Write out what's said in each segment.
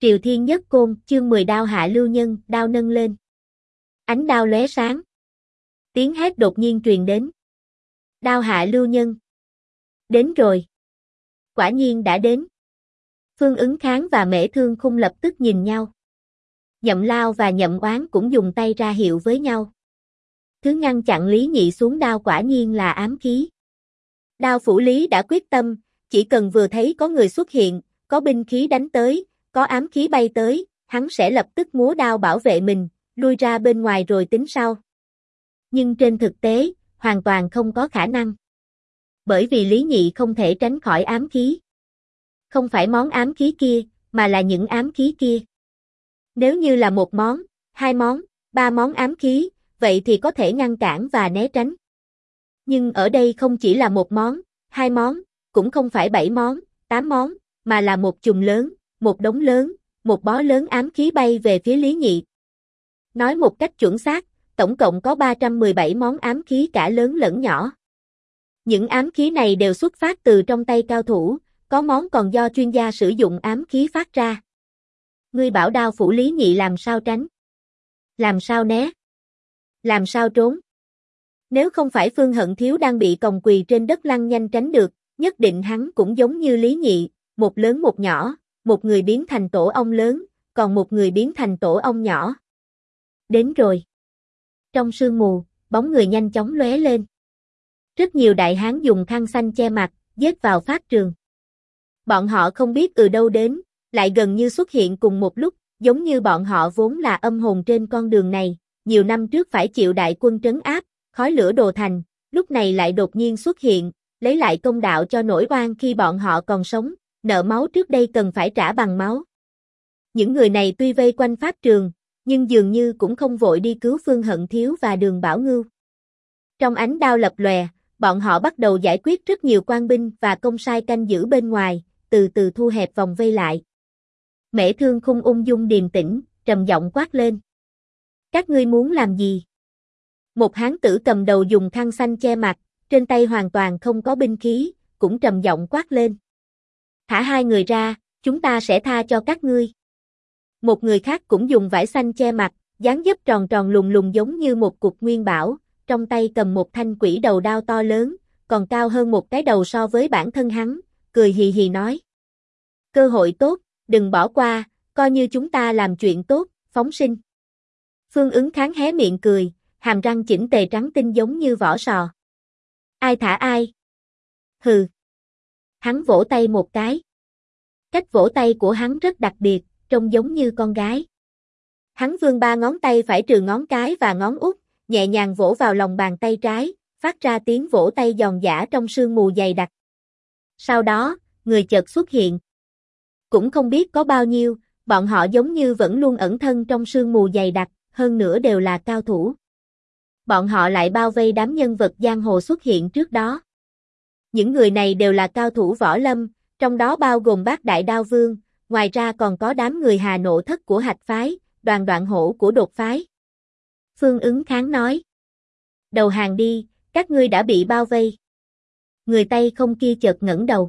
Triều Thiên Nhất Côn, chương 10 đao hạ lưu nhân, đao nâng lên. Ánh đao lóe sáng. Tiếng hét đột nhiên truyền đến. Đao hạ lưu nhân. Đến rồi. Quả nhiên đã đến. Phương Ứng Kháng và Mễ Thương Khung lập tức nhìn nhau. Nhậm Lao và Nhậm Oán cũng dùng tay ra hiệu với nhau. Thứ ngăn chặn Lý Nhị xuống đao quả nhiên là ám khí. Đao phủ Lý đã quyết tâm, chỉ cần vừa thấy có người xuất hiện, có binh khí đánh tới, có ám khí bay tới, hắn sẽ lập tức múa đao bảo vệ mình, lui ra bên ngoài rồi tính sau. Nhưng trên thực tế, hoàn toàn không có khả năng. Bởi vì Lý Nhị không thể tránh khỏi ám khí. Không phải món ám khí kia, mà là những ám khí kia. Nếu như là một món, hai món, ba món ám khí, vậy thì có thể ngăn cản và né tránh. Nhưng ở đây không chỉ là một món, hai món, cũng không phải 7 món, 8 món, mà là một chùm lớn, một đống lớn, một bó lớn ám khí bay về phía Lý Nhị. Nói một cách chuẩn xác, tổng cộng có 317 món ám khí cả lớn lẫn nhỏ. Những ám khí này đều xuất phát từ trong tay cao thủ, có món còn do chuyên gia sử dụng ám khí phát ra. Ngươi bảo đao phủ Lý Nhị làm sao tránh? Làm sao né? Làm sao trốn? Nếu không phải Phương Hận Thiếu đang bị còng quỳ trên đất lăn nhanh tránh được, nhất định hắn cũng giống như Lý Nhị, một lớn một nhỏ, một người biến thành tổ ong lớn, còn một người biến thành tổ ong nhỏ. Đến rồi. Trong sương mù, bóng người nhanh chóng lóe lên. Rất nhiều đại hán dùng khăn xanh che mặt, giết vào pháp trường. Bọn họ không biết từ đâu đến, lại gần như xuất hiện cùng một lúc, giống như bọn họ vốn là âm hồn trên con đường này, nhiều năm trước phải chịu đại quân trấn áp, khói lửa đồ thành, lúc này lại đột nhiên xuất hiện, lấy lại công đạo cho nổi oan khi bọn họ còn sống, nợ máu trước đây cần phải trả bằng máu. Những người này tuy vây quanh pháp trường, nhưng dường như cũng không vội đi cứu Phương Hận Thiếu và Đường Bảo Ngưu. Trong ánh đao lập lòe, bọn họ bắt đầu giải quyết rất nhiều quan binh và công sai canh giữ bên ngoài, từ từ thu hẹp vòng vây lại. Mễ Thương Khung ung dung điềm tĩnh, trầm giọng quát lên. Các ngươi muốn làm gì? Một hán tử cầm đầu dùng khăn xanh che mặt, trên tay hoàn toàn không có binh khí, cũng trầm giọng quát lên. Thả hai người ra, chúng ta sẽ tha cho các ngươi. Một người khác cũng dùng vải xanh che mặt, dáng dấp tròn tròn lùng lùng giống như một cục nguyên bảo, trong tay cầm một thanh quỷ đầu đao to lớn, còn cao hơn một cái đầu so với bản thân hắn, cười hì hì nói. Cơ hội tốt, đừng bỏ qua, coi như chúng ta làm chuyện tốt, phóng sinh. Phương Ứng Kháng hé miệng cười, hàm răng chỉnh tề trắng tinh giống như vỏ sò. Ai thả ai? Hừ. Hắn vỗ tay một cái. Cách vỗ tay của hắn rất đặc biệt, trông giống như con gái. Hắn vươn ba ngón tay phải trừ ngón cái và ngón út, nhẹ nhàng vỗ vào lòng bàn tay trái, phát ra tiếng vỗ tay giòn giã trong sương mù dày đặc. Sau đó, người chợt xuất hiện. Cũng không biết có bao nhiêu, bọn họ giống như vẫn luôn ẩn thân trong sương mù dày đặc, hơn nữa đều là cao thủ. Bọn họ lại bao vây đám nhân vật giang hồ xuất hiện trước đó. Những người này đều là cao thủ võ lâm, trong đó bao gồm Bát Đại Đao Vương, ngoài ra còn có đám người Hà Nộ Thất của Hạch Phái, Đoàn Đoạn Hổ của Đột Phái. Phương Ứng Kháng nói. Đầu hàng đi, các ngươi đã bị bao vây. Người Tây không kia chợt ngẩng đầu.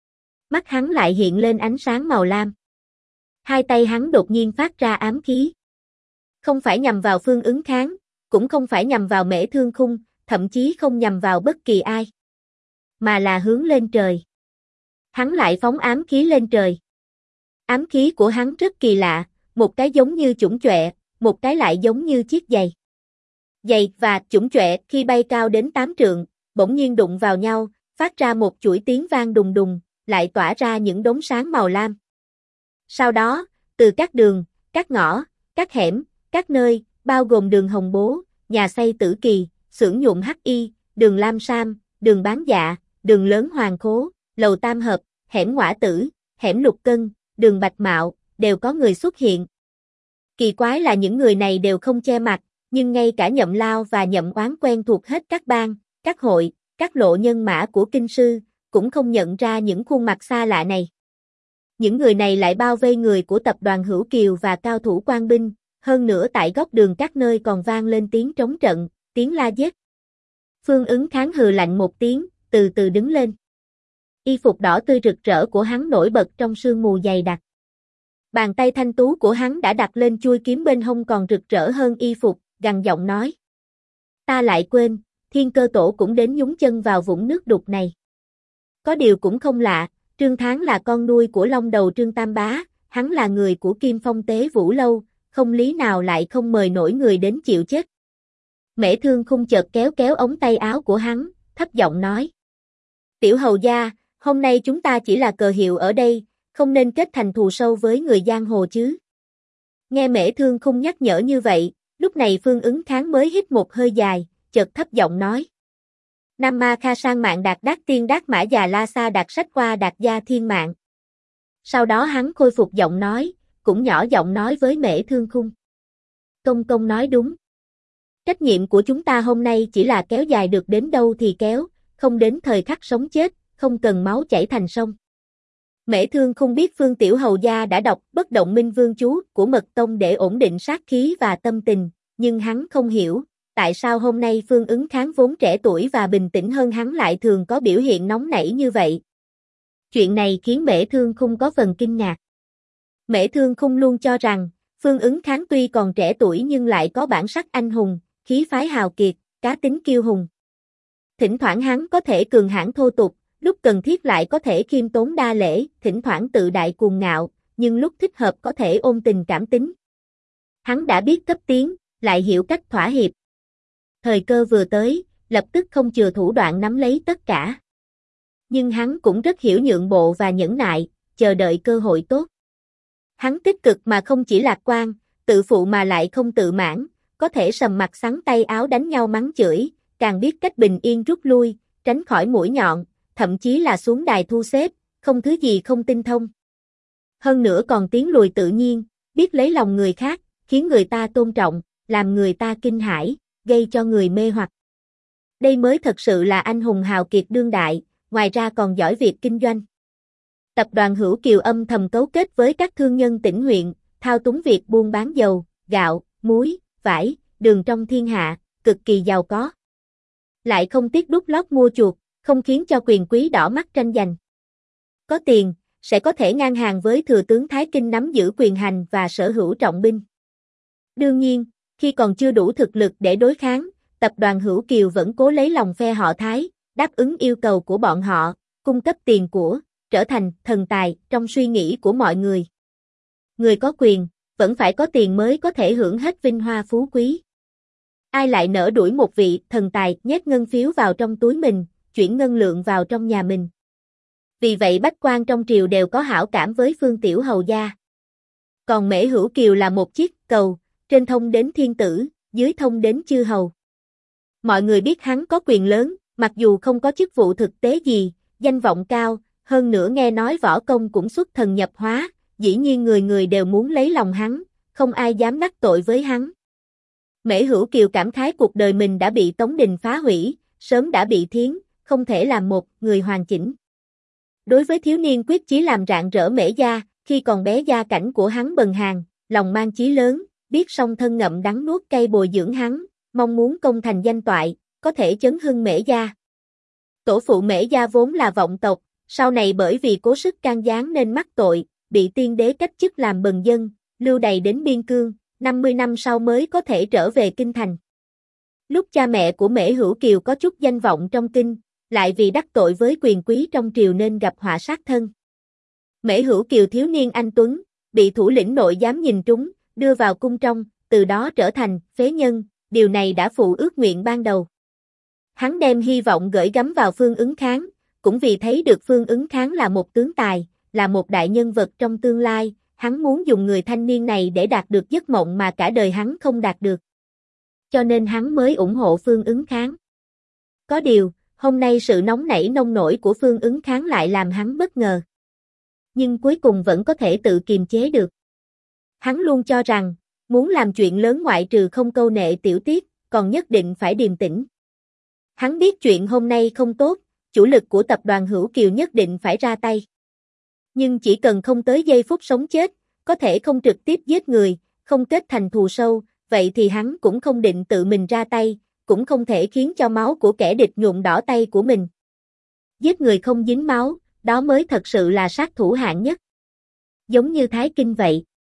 Mắt hắn lại hiện lên ánh sáng màu lam. Hai tay hắn đột nhiên phát ra ám khí. Không phải nhằm vào Phương Ứng Kháng, cũng không phải nhằm vào Mễ Thương Khung, thậm chí không nhằm vào bất kỳ ai. Mà là hướng lên trời. Hắn lại phóng ám khí lên trời. Ám khí của hắn rất kỳ lạ, một cái giống như chủng chọe, một cái lại giống như chiếc giày. Giày và chủng chọe khi bay cao đến 8 trượng, bỗng nhiên đụng vào nhau, phát ra một chuỗi tiếng vang đùng đùng, lại tỏa ra những đốm sáng màu lam. Sau đó, từ các đường, các ngõ, các hẻm, các nơi, bao gồm đường Hồng Bố, nhà xây Tử Kỳ, xưởng nhuộm Hắc Y, đường Lam Sam, đường Bán Dạ, đường lớn Hoàng Khố, lầu Tam Hợp, hẻm Ngõa Tử, hẻm Lục Cân, đường Bạch Mạo, đều có người xuất hiện. Kỳ quái là những người này đều không che mặt, nhưng ngay cả Nhậm Lao và Nhậm Oán quen thuộc hết các bang, các hội, các lộ nhân mã của kinh sư, cũng không nhận ra những khuôn mặt xa lạ này. Những người này lại bao vây người của tập đoàn Hữu Kiều và cao thủ quan binh, hơn nữa tại góc đường các nơi còn vang lên tiếng trống trận, tiếng la giết. Phương Ứng Kháng hừ lạnh một tiếng, từ từ đứng lên. Y phục đỏ tươi rực rỡ của hắn nổi bật trong sương mù dày đặc. Bàn tay thanh tú của hắn đã đặt lên chuôi kiếm bên hông còn rực rỡ hơn y phục, gằn giọng nói. Ta lại quên, Thiên Cơ Tổ cũng đến nhúng chân vào vũng nước đục này. Có điều cũng không lạ, Trương Thán là con nuôi của Long Đầu Trương Tam Bá, hắn là người của Kim Phong Tế Vũ Lâu, không lý nào lại không mời nổi người đến chịu chết. Mễ Thương Khung chợt kéo kéo ống tay áo của hắn, thấp giọng nói. Tiểu hầu gia, hôm nay chúng ta chỉ là cờ hiệu ở đây, không nên kết thành thù sâu với người giang hồ chứ. Nghe Mễ Thương Khung nhắc nhở như vậy, lúc này Phương Ứng Kháng mới hít một hơi dài, chợt thấp giọng nói. Nam Ma Kha Sang Mạng Đạt Đát Tiên Đát Mã Già La Sa Đạt Sách Qua Đạt Gia Thiên Mạng. Sau đó hắn khôi phục giọng nói, cũng nhỏ giọng nói với Mễ Thương Khung. Công công nói đúng. Trách nhiệm của chúng ta hôm nay chỉ là kéo dài được đến đâu thì kéo, không đến thời khắc sống chết, không cần máu chảy thành sông. Mễ Thương Khung biết Phương Tiểu Hầu Gia đã đọc Bất Động Minh Vương chú của Mật Tông để ổn định sát khí và tâm tình, nhưng hắn không hiểu, tại sao hôm nay Phương Ứng Kháng vốn trẻ tuổi và bình tĩnh hơn hắn lại thường có biểu hiện nóng nảy như vậy. Chuyện này khiến Mễ Thương Khung có phần kinh ngạc. Mễ Thương Khung luôn cho rằng, Phương Ứng Kháng tuy còn trẻ tuổi nhưng lại có bản sắc anh hùng, khí phái hào kiệt, cá tính kiêu hùng. Thỉnh thoảng hắn có thể cường hãn thô tục, lúc cần thiết lại có thể khiêm tốn đa lễ, thỉnh thoảng tự đại cuồng ngạo, nhưng lúc thích hợp có thể ôn tình cảm tính. Hắn đã biết cấp tiến, lại hiểu cách thỏa hiệp. Thời cơ vừa tới, lập tức không chừa thủ đoạn nắm lấy tất cả. Nhưng hắn cũng rất hiểu nhượng bộ và nhẫn nại, chờ đợi cơ hội tốt. Hắn tích cực mà không chỉ lạc quan, tự phụ mà lại không tự mãn, có thể sầm mặt xắn tay áo đánh nhau mắng chửi, càng biết cách bình yên rút lui, tránh khỏi mũi nhọn, thậm chí là xuống đài thu xếp, không thứ gì không tinh thông. Hơn nữa còn tiến lùi tự nhiên, biết lấy lòng người khác, khiến người ta tôn trọng, làm người ta kinh hãi, gây cho người mê hoặc. Đây mới thật sự là anh hùng hào kiệt đương đại, ngoài ra còn giỏi việc kinh doanh. Tập đoàn Hữu Kiều âm thầm cấu kết với các thương nhân tỉnh huyện, thao túng việc buôn bán dầu, gạo, muối, vải, đường trong thiên hạ, cực kỳ giàu có. Lại không tiếc đút lót mua chuộc, không khiến cho quyền quý đỏ mắt tranh giành. Có tiền, sẽ có thể ngang hàng với thừa tướng Thái Kinh nắm giữ quyền hành và sở hữu trọng binh. Đương nhiên, khi còn chưa đủ thực lực để đối kháng, tập đoàn Hữu Kiều vẫn cố lấy lòng phe họ Thái, đáp ứng yêu cầu của bọn họ, cung cấp tiền của, trở thành thần tài trong suy nghĩ của mọi người. Người có quyền, vẫn phải có tiền mới có thể hưởng hết vinh hoa phú quý. Ai lại nỡ đuổi một vị thần tài nhét ngân phiếu vào trong túi mình, chuyển ngân lượng vào trong nhà mình. Vì vậy bách quan trong triều đều có hảo cảm với Phương Tiểu Hầu Gia. Còn Mễ Hữu Kiều là một chiếc cầu, trên thông đến thiên tử, dưới thông đến chư hầu. Mọi người biết hắn có quyền lớn, mặc dù không có chức vụ thực tế gì, danh vọng cao, hơn nữa nghe nói võ công cũng xuất thần nhập hóa, dĩ nhiên người người đều muốn lấy lòng hắn, không ai dám đắc tội với hắn. Mễ Hữu Kiều cảm khái cuộc đời mình đã bị Tống Đình phá hủy, sớm đã bị thiến, không thể làm một người hoàn chỉnh. Đối với thiếu niên quyết chí làm rạng rỡ Mễ gia, khi còn bé gia cảnh của hắn bần hàn, lòng mang chí lớn, biết song thân ngậm đắng nuốt cay bồi dưỡng hắn, mong muốn công thành danh toại, có thể chấn hưng Mễ gia. Tổ phụ Mễ gia vốn là vọng tộc, sau này bởi vì cố sức can gián nên mắc tội, bị tiên đế cách chức làm bần dân, lưu đày đến biên cương, 50 năm sau mới có thể trở về kinh thành. Lúc cha mẹ của Mễ Hữu Kiều có chút danh vọng trong kinh, lại vì đắc tội với quyền quý trong triều nên gặp họa sát thân. Mễ Hữu Kiều thiếu niên anh tuấn, bị thủ lĩnh nội giám nhìn trúng, đưa vào cung trong, từ đó trở thành phế nhân, điều này đã phụ ước nguyện ban đầu. Hắn đem hy vọng gửi gắm vào Phương Ứng Kháng, cũng vì thấy được Phương Ứng Kháng là một tướng tài, là một đại nhân vật trong tương lai, hắn muốn dùng người thanh niên này để đạt được giấc mộng mà cả đời hắn không đạt được. Cho nên hắn mới ủng hộ Phương Ứng Kháng. Có điều, hôm nay sự nóng nảy nông nổi của Phương Ứng Kháng lại làm hắn bất ngờ. Nhưng cuối cùng vẫn có thể tự kiềm chế được. Hắn luôn cho rằng, muốn làm chuyện lớn ngoại trừ không câu nệ tiểu tiết, còn nhất định phải điềm tĩnh. Hắn biết chuyện hôm nay không tốt, chủ lực của tập đoàn Hữu Kiều nhất định phải ra tay. Nhưng chỉ cần không tới giây phút sống chết, có thể không trực tiếp giết người, không kết thành thù sâu, vậy thì hắn cũng không định tự mình ra tay, cũng không thể khiến cho máu của kẻ địch nhuộm đỏ tay của mình. Giết người không dính máu, đó mới thật sự là sát thủ hạng nhất. giống như Thái Kinh vậy,